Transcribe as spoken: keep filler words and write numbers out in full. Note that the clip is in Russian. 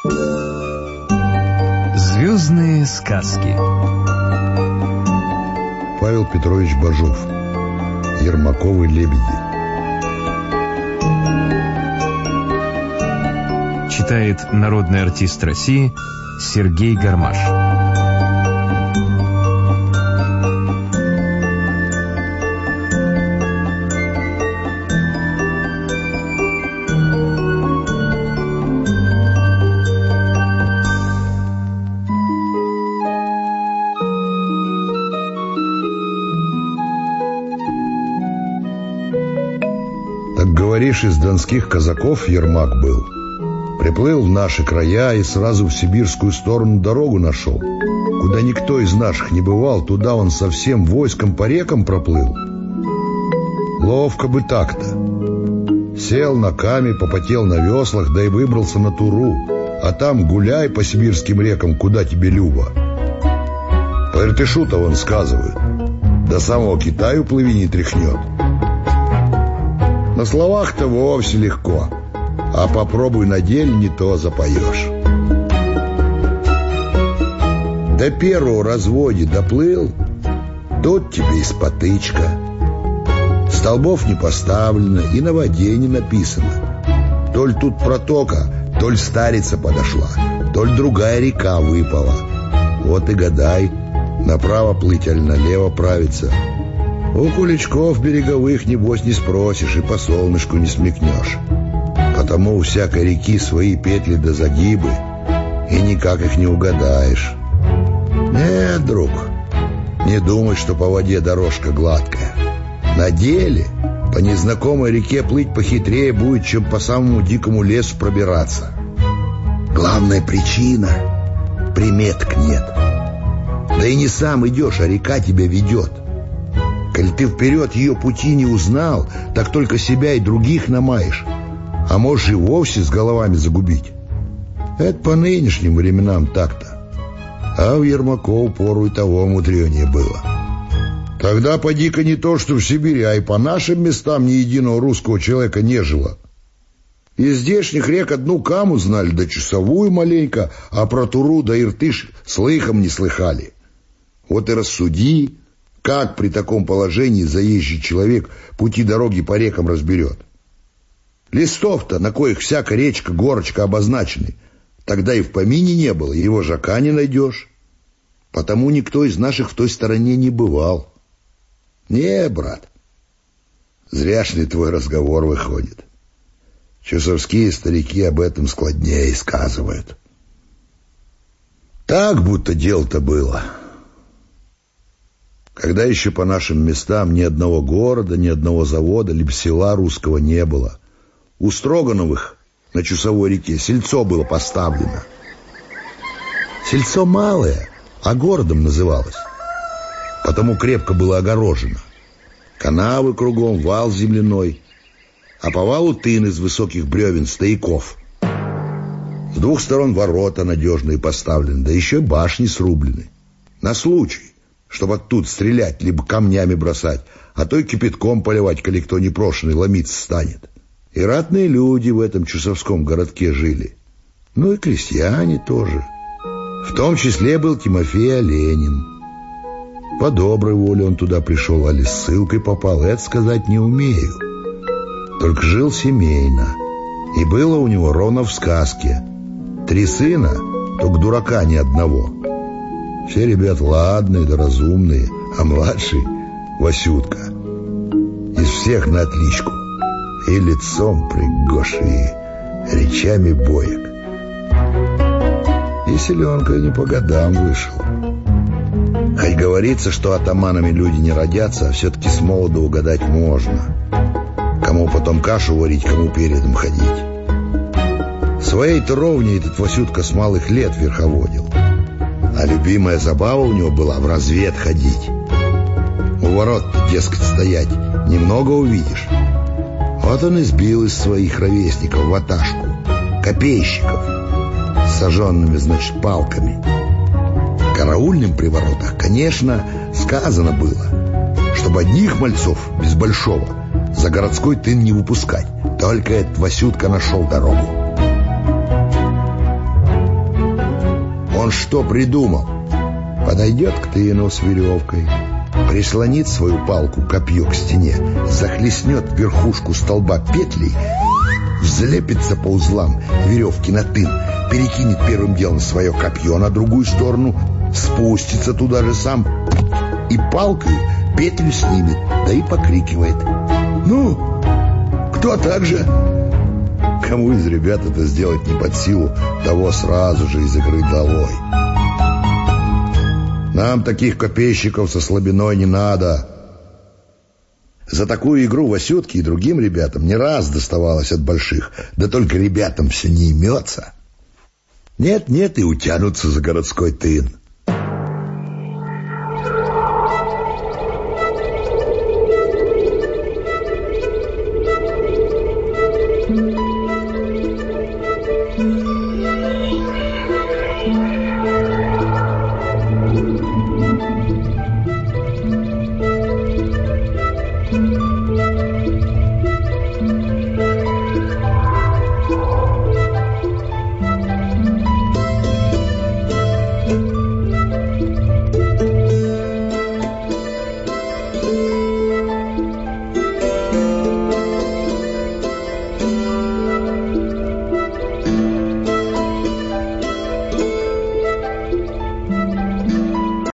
Звездные сказки. Павел Петрович Бажов. Ермаковы лебеди. Читает народный артист России Сергей Гармаш. Говоришь, из донских казаков Ермак был. Приплыл в наши края и сразу в сибирскую сторону дорогу нашел. Куда никто из наших не бывал, туда он со всем войском по рекам проплыл. Ловко бы так-то. Сел на каме, попотел на веслах, да и выбрался на Туру. А там гуляй по сибирским рекам, куда тебе любо. По Иртышу-то вон сказывают, до самого Китая плыви не тряхнет. На словах-то вовсе легко, а попробуй на деле, не то запоешь. До первого разводе доплыл, тут тебе и спотычка. Столбов не поставлено и на воде не написано. Толь тут протока, толь старица подошла, толь другая река выпала. Вот и гадай, направо плыть, аль налево правиться. У куличков береговых, небось, не спросишь и по солнышку не смекнешь. Потому у всякой реки свои петли да загибы, и никак их не угадаешь. Нет, друг, не думай, что по воде дорожка гладкая. На деле по незнакомой реке плыть похитрее будет, чем по самому дикому лесу пробираться. Главная причина — приметок нет. Да и не сам идешь, а река тебя ведет. Коль ты вперед ее пути не узнал, так только себя и других намаешь, а можешь и вовсе с головами загубить. Это по нынешним временам так-то. А в Ермаков пору и того мудренее было. Тогда поди-ка не то, что в Сибири, а и по нашим местам ни единого русского человека не жило. Из здешних рек одну Каму знали, да Чусовую маленько, а про Туру да Иртыш слыхом не слыхали. Вот и рассуди, как при таком положении заезжий человек пути дороги по рекам разберет? Листов-то, на коих всякая речка, горочка обозначены, тогда и в помине не было, его жака не найдешь. Потому никто из наших в той стороне не бывал. Не, брат, зряшный твой разговор выходит. Чусовские старики об этом складнее сказывают. Так будто дело-то было. Когда еще по нашим местам ни одного города, ни одного завода, либо села русского не было. У Строгановых на Чусовой реке сельцо было поставлено. Сельцо малое, а городом называлось. Потому крепко было огорожено. Канавы кругом, вал земляной, а по валу тын из высоких бревен, стояков. С двух сторон ворота надежные поставлены, да еще башни срублены. На случай, чтобы оттуда стрелять, либо камнями бросать, а то и кипятком поливать, коли кто непрошенный ломиться станет. И ратные люди в этом чусовском городке жили. Ну и крестьяне тоже. В том числе был Тимофей Оленин. По доброй воле он туда пришел, а ли с ссылкой попал, это сказать не умею. Только жил семейно. И было у него ровно в сказке. Три сына, только дурака ни одного. Все ребята ладные да разумные, а младший — Васютка. Из всех на отличку. И лицом пригож, и речами боек. И селенка не по годам вышел. Хоть говорится, что атаманами люди не родятся, а все-таки с молоду угадать можно. Кому потом кашу варить, кому передом ходить. Своей-то ровней этот Васютка с малых лет верховодил. А любимая забава у него была в развед ходить. У ворот, дескать, стоять немного увидишь. Вот он и сбил из своих ровесников ваташку, копейщиков, с сожженными, значит, палками. Караульным при воротах, конечно, сказано было, чтобы одних мальцов без большого за городской тын не выпускать. Только этот Васютка нашел дорогу. что придумал. Подойдет к тыну с веревкой, прислонит свою палку копье к стене, захлестнет верхушку столба петлей, взлепится по узлам веревки на тын, перекинет первым делом свое копье на другую сторону, спустится туда же сам и палкой петлю снимет, да и покрикивает: «Ну, кто так же?» Кому из ребят это сделать не под силу, того сразу же из игры долой. Нам таких копейщиков со слабиной не надо. За такую игру Васютке и другим ребятам не раз доставалось от больших, да только ребятам все не имется. Нет-нет, и утянутся за городской тын.